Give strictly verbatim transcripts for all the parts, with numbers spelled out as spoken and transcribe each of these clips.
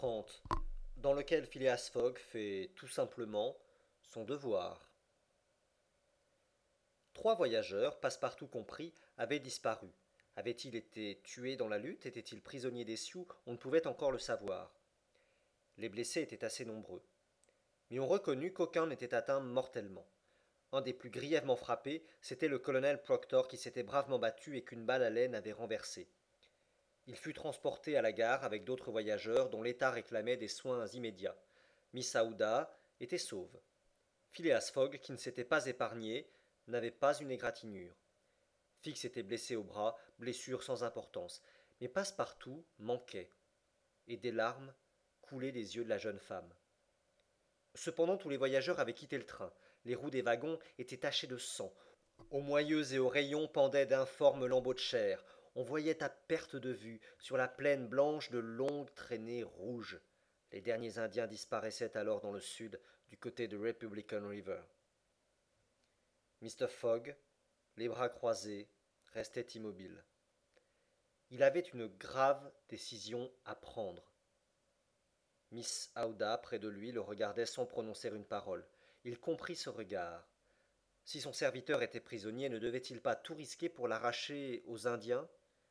trente, dans lequel Phileas Fogg fait tout simplement son devoir. Trois voyageurs, passe-partout compris, avaient disparu. Avaient-ils été tués dans la lutte? Étaient-ils prisonniers des Sioux? On ne pouvait encore le savoir. Les blessés étaient assez nombreux. Mais on reconnut qu'aucun n'était atteint mortellement. Un des plus grièvement frappés, c'était le colonel Proctor qui s'était bravement battu et qu'une balle à laine avait renversé. Il fut transporté à la gare avec d'autres voyageurs dont l'état réclamait des soins immédiats. Miss Aouda était sauve. Phileas Fogg, qui ne s'était pas épargné, n'avait pas une égratignure. Fix était blessé au bras, blessure sans importance, mais Passepartout manquait, et des larmes coulaient des yeux de la jeune femme. Cependant, tous les voyageurs avaient quitté le train. Les roues des wagons étaient tachées de sang. Aux moyeux et aux rayons pendaient d'informes lambeaux de chair. On voyait à perte de vue, sur la plaine blanche, de longues traînées rouges. Les derniers Indiens disparaissaient alors dans le sud, du côté de Republican River. Mister Fogg, les bras croisés, restait immobile. Il avait une grave décision à prendre. Miss Aouda, près de lui, le regardait sans prononcer une parole. Il comprit ce regard. Si son serviteur était prisonnier, ne devait-il pas tout risquer pour l'arracher aux Indiens?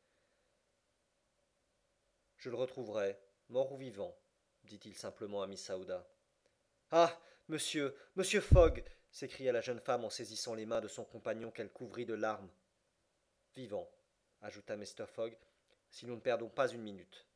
Je le retrouverai, mort ou vivant, dit-il simplement à Miss Aouda. Ah, monsieur, monsieur Fogg, s'écria la jeune femme en saisissant les mains de son compagnon qu'elle couvrit de larmes. Vivant, ajouta Mr. Fogg, si nous ne perdons pas une minute.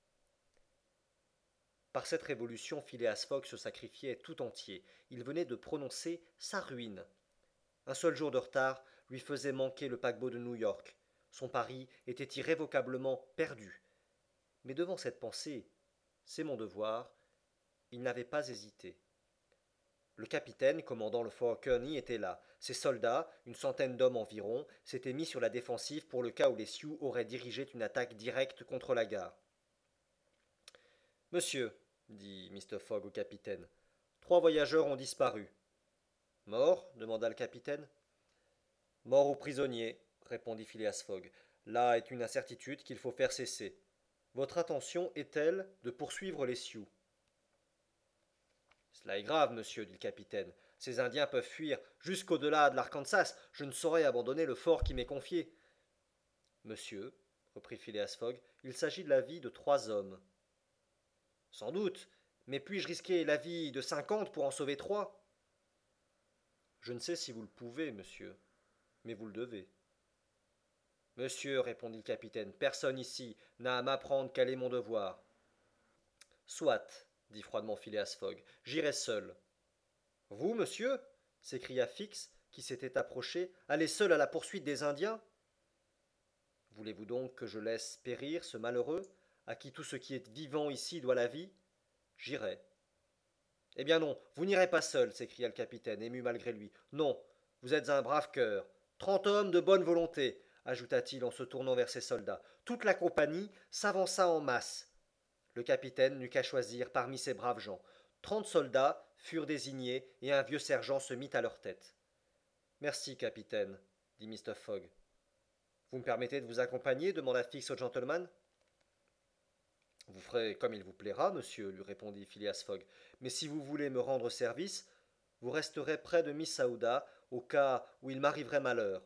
Par cette révolution, Phileas Fogg se sacrifiait tout entier. Il venait de prononcer sa ruine. Un seul jour de retard lui faisait manquer le paquebot de New York. Son pari était irrévocablement perdu. Mais devant cette pensée, c'est mon devoir, il n'avait pas hésité. Le capitaine, commandant le fort Kearny, était là. Ses soldats, une centaine d'hommes environ, s'étaient mis sur la défensive pour le cas où les Sioux auraient dirigé une attaque directe contre la gare. Monsieur, dit Mister Fogg au capitaine, trois voyageurs ont disparu. Morts? Demanda le capitaine. Morts ou prisonniers, répondit Phileas Fogg. Là est une incertitude qu'il faut faire cesser. Votre intention est-elle de poursuivre les Sioux? Cela est grave, monsieur, dit le capitaine. Ces Indiens peuvent fuir jusqu'au-delà de l'Arkansas. Je ne saurais abandonner le fort qui m'est confié. Monsieur, reprit Phileas Fogg, il s'agit de la vie de trois hommes. Sans doute, mais puis-je risquer la vie de cinquante pour en sauver trois? Je ne sais si vous le pouvez, monsieur, mais vous le devez. Monsieur, répondit le capitaine, personne ici n'a à m'apprendre quel est mon devoir. Soit, dit froidement Phileas Fogg, j'irai seul. Vous, monsieur? S'écria Fix, qui s'était approché, aller seul à la poursuite des Indiens? Voulez-vous donc que je laisse périr ce malheureux, à qui tout ce qui est vivant ici doit la vie? J'irai. Eh bien non, vous n'irez pas seul, s'écria le capitaine, ému malgré lui. Non, vous êtes un brave cœur. Trente hommes de bonne volonté, ajouta-t-il en se tournant vers ses soldats. Toute la compagnie s'avança en masse. Le capitaine n'eut qu'à choisir parmi ces braves gens. Trente soldats furent désignés et un vieux sergent se mit à leur tête. Merci, capitaine, dit Mister Fogg. Vous me permettez de vous accompagner? Demanda Fix au gentleman. Vous ferez comme il vous plaira, monsieur, lui répondit Phileas Fogg. Mais si vous voulez me rendre service, vous resterez près de Miss Aouda au cas où il m'arriverait malheur.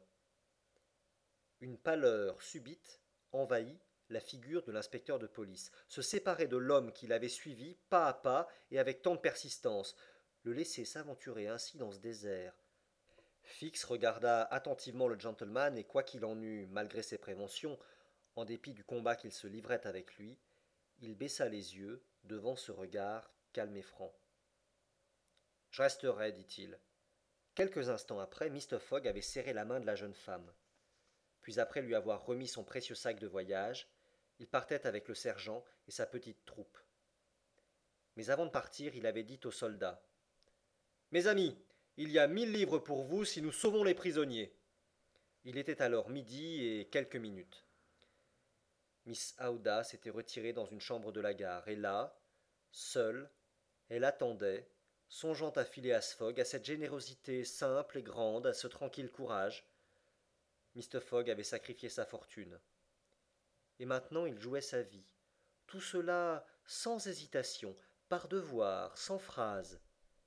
Une pâleur subite envahit la figure de l'inspecteur de police. Se séparer de l'homme qui l'avait suivi pas à pas et avec tant de persistance, le laisser s'aventurer ainsi dans ce désert. Fix regarda attentivement le gentleman et quoiqu'il en eût, malgré ses préventions, en dépit du combat qu'il se livrait avec lui, il baissa les yeux devant ce regard calme et franc. Je resterai, dit-il. Quelques instants après, Mister Fogg avait serré la main de la jeune femme. Puis après lui avoir remis son précieux sac de voyage, il partait avec le sergent et sa petite troupe. Mais avant de partir, il avait dit aux soldats. Mes amis, il y a mille livres pour vous si nous sauvons les prisonniers. Il était alors midi et quelques minutes. Miss Aouda s'était retirée dans une chambre de la gare, et là, seule, elle attendait, songeant à Phileas Fogg, à cette générosité simple et grande, à ce tranquille courage. Mister Fogg avait sacrifié sa fortune. Et maintenant il jouait sa vie. Tout cela sans hésitation, par devoir, sans phrase.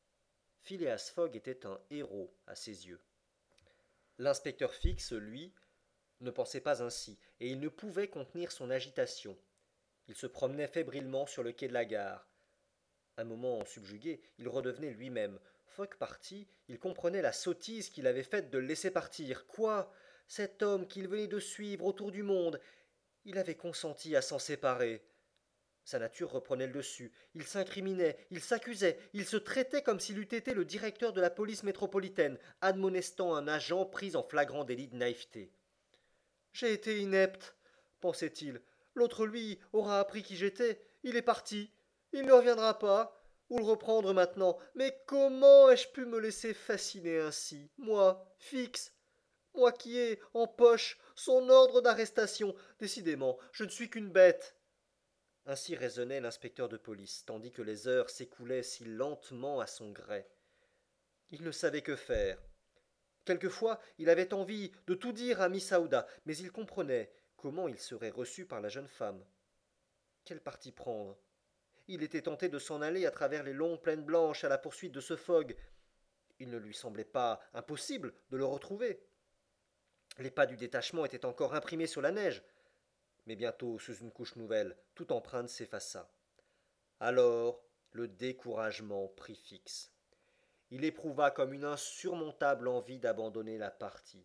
Phileas Fogg était un héros à ses yeux. L'inspecteur Fix, lui, ne pensait pas ainsi, et il ne pouvait contenir son agitation. Il se promenait fébrilement sur le quai de la gare. Un moment subjugué, il redevenait lui-même. Fogg parti, il comprenait la sottise qu'il avait faite de le laisser partir. Quoi? Cet homme qu'il venait de suivre autour du monde, il avait consenti à s'en séparer. Sa nature reprenait le dessus. Il s'incriminait, il s'accusait, il se traitait comme s'il eût été le directeur de la police métropolitaine, admonestant un agent pris en flagrant délit de naïveté. J'ai été inepte, pensait-il. L'autre, lui, aura appris qui j'étais. Il est parti. Il ne reviendra pas. Où le reprendre maintenant? Mais comment ai-je pu me laisser fasciner ainsi? Moi, Fix, moi qui ai, en poche, son ordre d'arrestation. Décidément, je ne suis qu'une bête. Ainsi raisonnait l'inspecteur de police, tandis que les heures s'écoulaient si lentement à son gré. Il ne savait que faire. Quelquefois, il avait envie de tout dire à Miss Aouda, mais il comprenait comment il serait reçu par la jeune femme. Quel parti prendre? Il était tenté de s'en aller à travers les longues plaines blanches à la poursuite de ce Fogg. Il ne lui semblait pas impossible de le retrouver. Les pas du détachement étaient encore imprimés sur la neige. Mais bientôt, sous une couche nouvelle, toute empreinte s'effaça. Alors, le découragement prit Fix. Il éprouva comme une insurmontable envie d'abandonner la partie.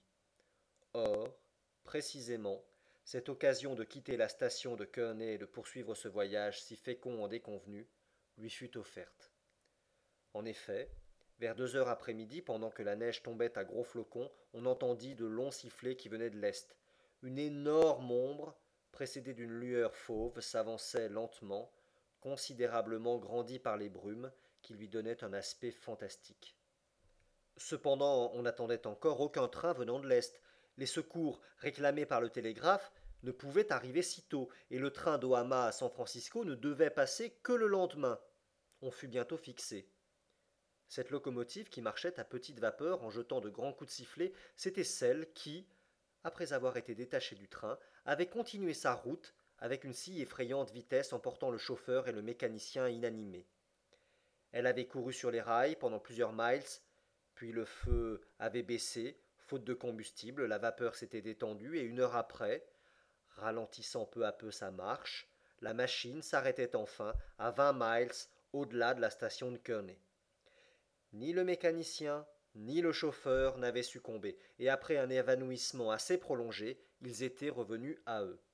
Or, précisément, cette occasion de quitter la station de Kearney et de poursuivre ce voyage si fécond en déconvenus lui fut offerte. En effet, vers deux heures après-midi, pendant que la neige tombait à gros flocons, on entendit de longs sifflets qui venaient de l'est. Une énorme ombre, précédée d'une lueur fauve, s'avançait lentement, considérablement grandie par les brumes, qui lui donnaient un aspect fantastique. Cependant, on n'attendait encore aucun train venant de l'Est. Les secours réclamés par le télégraphe ne pouvaient arriver si tôt, et le train d'Ohama à San Francisco ne devait passer que le lendemain. On fut bientôt fixé. Cette locomotive qui marchait à petite vapeur en jetant de grands coups de sifflet, c'était celle qui, après avoir été détachée du train, avait continué sa route avec une si effrayante vitesse emportant le chauffeur et le mécanicien inanimés. Elle avait couru sur les rails pendant plusieurs miles, puis le feu avait baissé, faute de combustible, la vapeur s'était détendue, et une heure après, ralentissant peu à peu sa marche, la machine s'arrêtait enfin à vingt miles au-delà de la station de Kearney. Ni le mécanicien, ni le chauffeur n'avaient succombé, et après un évanouissement assez prolongé, ils étaient revenus à eux.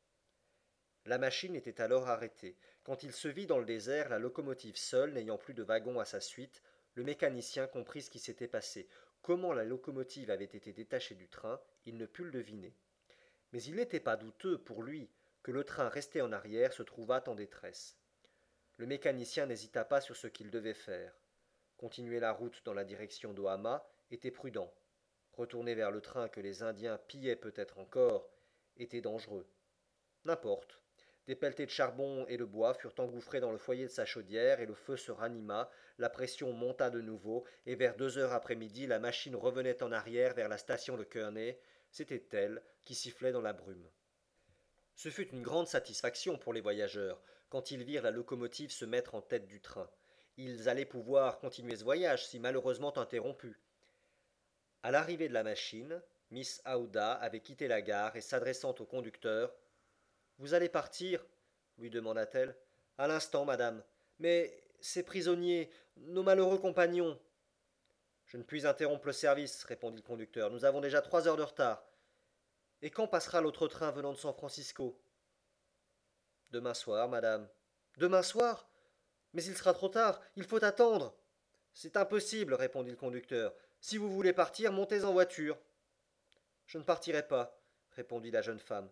La machine était alors arrêtée. Quand il se vit dans le désert, la locomotive seule, n'ayant plus de wagon à sa suite, le mécanicien comprit ce qui s'était passé. Comment la locomotive avait été détachée du train, il ne put le deviner. Mais il n'était pas douteux, pour lui, que le train resté en arrière se trouvât en détresse. Le mécanicien n'hésita pas sur ce qu'il devait faire. Continuer la route dans la direction d'Ohama était prudent. Retourner vers le train que les Indiens pillaient peut-être encore était dangereux. N'importe. Des pelletés de charbon et de bois furent engouffrés dans le foyer de sa chaudière et le feu se ranima, la pression monta de nouveau, et vers deux heures après-midi, la machine revenait en arrière vers la station de Kearney. C'était elle qui sifflait dans la brume. Ce fut une grande satisfaction pour les voyageurs quand ils virent la locomotive se mettre en tête du train. Ils allaient pouvoir continuer ce voyage, si malheureusement interrompu. À l'arrivée de la machine, Miss Aouda avait quitté la gare et s'adressant au conducteur, vous allez partir lui demanda-t-elle. À l'instant, madame. Mais ces prisonniers, nos malheureux compagnons. Je ne puis interrompre le service, répondit le conducteur. Nous avons déjà trois heures de retard. Et quand passera l'autre train venant de San Francisco? Demain soir, madame. Demain soir? Mais il sera trop tard, il faut attendre. C'est impossible, répondit le conducteur. Si vous voulez partir, montez en voiture. Je ne partirai pas, répondit la jeune femme.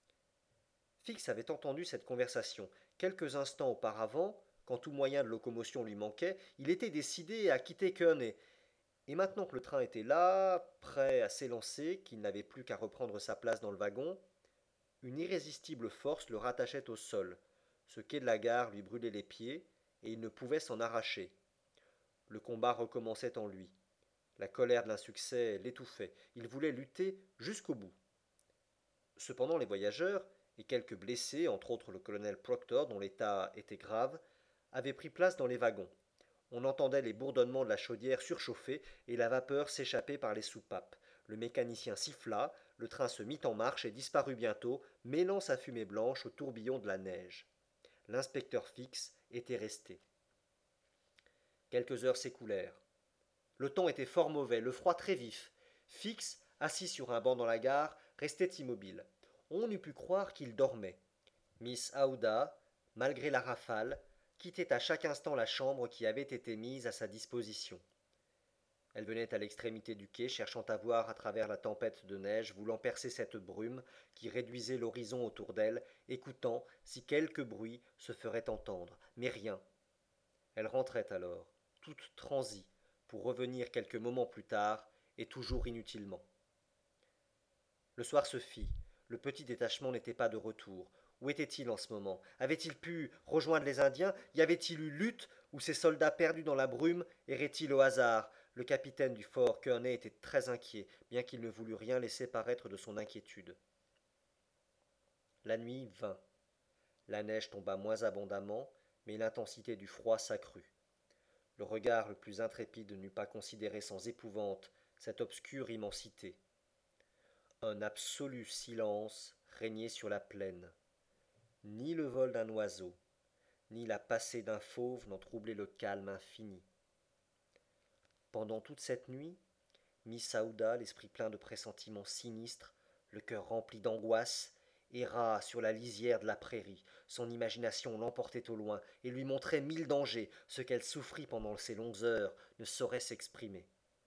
Fix avait entendu cette conversation. Quelques instants auparavant, quand tout moyen de locomotion lui manquait, il était décidé à quitter Kearney. Et maintenant que le train était là, prêt à s'élancer, qu'il n'avait plus qu'à reprendre sa place dans le wagon, une irrésistible force le rattachait au sol. Ce quai de la gare lui brûlait les pieds, et il ne pouvait s'en arracher. Le combat recommençait en lui. La colère de l'insuccès l'étouffait. Il voulait lutter jusqu'au bout. Cependant, les voyageurs et quelques blessés, entre autres le colonel Proctor, dont l'état était grave, avaient pris place dans les wagons. On entendait les bourdonnements de la chaudière surchauffée et la vapeur s'échapper par les soupapes. Le mécanicien siffla, le train se mit en marche et disparut bientôt, mêlant sa fumée blanche au tourbillon de la neige. L'inspecteur Fix était resté. Quelques heures s'écoulèrent. Le temps était fort mauvais, le froid très vif. Fix, assis sur un banc dans la gare, restait immobile. On eût pu croire qu'il dormait. Miss Aouda, malgré la rafale, quittait à chaque instant la chambre qui avait été mise à sa disposition. Elle venait à l'extrémité du quai, cherchant à voir à travers la tempête de neige, voulant percer cette brume qui réduisait l'horizon autour d'elle, écoutant si quelque bruit se ferait entendre, mais rien. Elle rentrait alors, toute transie, pour revenir quelques moments plus tard, et toujours inutilement. Le soir se fit. Le petit détachement n'était pas de retour. Où était-il en ce moment? Avait-il pu rejoindre les Indiens? Y avait-il eu lutte? Ou ces soldats perdus dans la brume erraient-ils au hasard? Le capitaine du fort Kearney était très inquiet, bien qu'il ne voulût rien laisser paraître de son inquiétude. La nuit vint. La neige tomba moins abondamment, mais l'intensité du froid s'accrut. Le regard le plus intrépide n'eût pas considéré sans épouvante cette obscure immensité. Un absolu silence régnait sur la plaine. Ni le vol d'un oiseau, ni la passée d'un fauve n'en troublait le calme infini. Pendant toute cette nuit, Miss Aouda, l'esprit plein de pressentiments sinistres, le cœur rempli d'angoisse, erra sur la lisière de la prairie. Son imagination l'emportait au loin et lui montrait mille dangers. Ce qu'elle souffrit pendant ces longues heures ne saurait s'exprimer.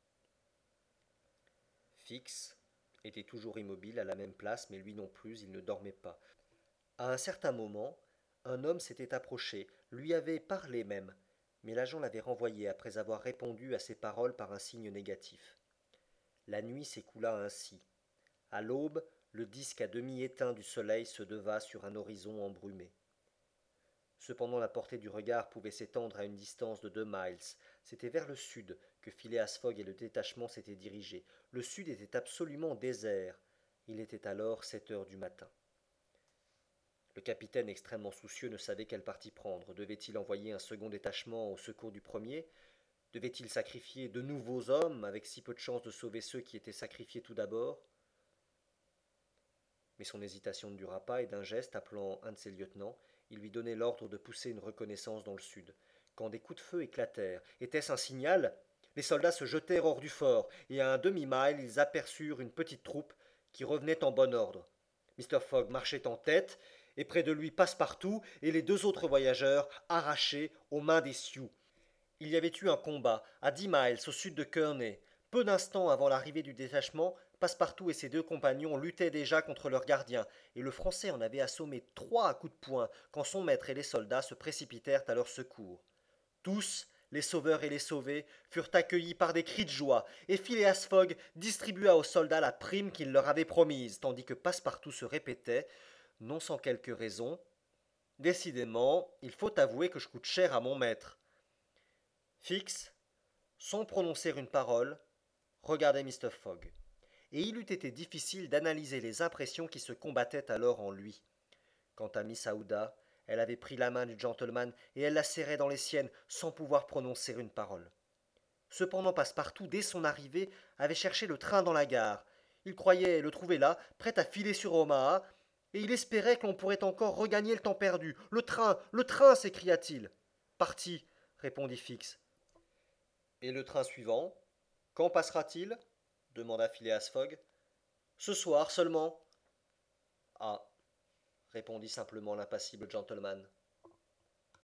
Fix était toujours immobile à la même place, mais lui non plus, il ne dormait pas. À un certain moment, un homme s'était approché, lui avait parlé même, mais l'agent l'avait renvoyé après avoir répondu à ses paroles par un signe négatif. La nuit s'écoula ainsi. À l'aube, le disque à demi éteint du soleil se leva sur un horizon embrumé. Cependant la portée du regard pouvait s'étendre à une distance de deux miles. C'était vers le sud que Phileas Fogg et le détachement s'étaient dirigés. Le sud était absolument désert. Il était alors sept heures du matin. Le capitaine, extrêmement soucieux, ne savait quel parti prendre. Devait-il envoyer un second détachement au secours du premier? Devait-il sacrifier de nouveaux hommes, avec si peu de chance de sauver ceux qui étaient sacrifiés tout d'abord? Mais son hésitation ne dura pas, et d'un geste, appelant un de ses lieutenants, il lui donnait l'ordre de pousser une reconnaissance dans le sud. Quand des coups de feu éclatèrent, était-ce un signal? Les soldats se jetèrent hors du fort, et à un demi-mille ils aperçurent une petite troupe qui revenait en bon ordre. Mister Fogg marchait en tête, et près de lui Passepartout et les deux autres voyageurs arrachés aux mains des Sioux. Il y avait eu un combat à dix miles au sud de Kearney. Peu d'instants avant l'arrivée du détachement, Passepartout et ses deux compagnons luttaient déjà contre leurs gardiens, et le Français en avait assommé trois à coups de poing quand son maître et les soldats se précipitèrent à leur secours. Tous, les sauveurs et les sauvés, furent accueillis par des cris de joie, et Phileas Fogg distribua aux soldats la prime qu'il leur avait promise, tandis que Passepartout se répétait, non sans quelque raison: décidément, il faut avouer que je coûte cher à mon maître. Fix, sans prononcer une parole, regardait Mister Fogg, et il eût été difficile d'analyser les impressions qui se combattaient alors en lui. Quant à Miss Aouda, elle avait pris la main du gentleman et elle la serrait dans les siennes sans pouvoir prononcer une parole. Cependant Passepartout, dès son arrivée, avait cherché le train dans la gare. Il croyait le trouver là, prêt à filer sur Omaha, et il espérait que l'on pourrait encore regagner le temps perdu. Le train, le train, s'écria-t-il. Parti, répondit Fix. Et le train suivant, quand passera-t-il? Demanda Phileas Fogg. Ce soir seulement. Ah, répondit simplement l'impassible gentleman.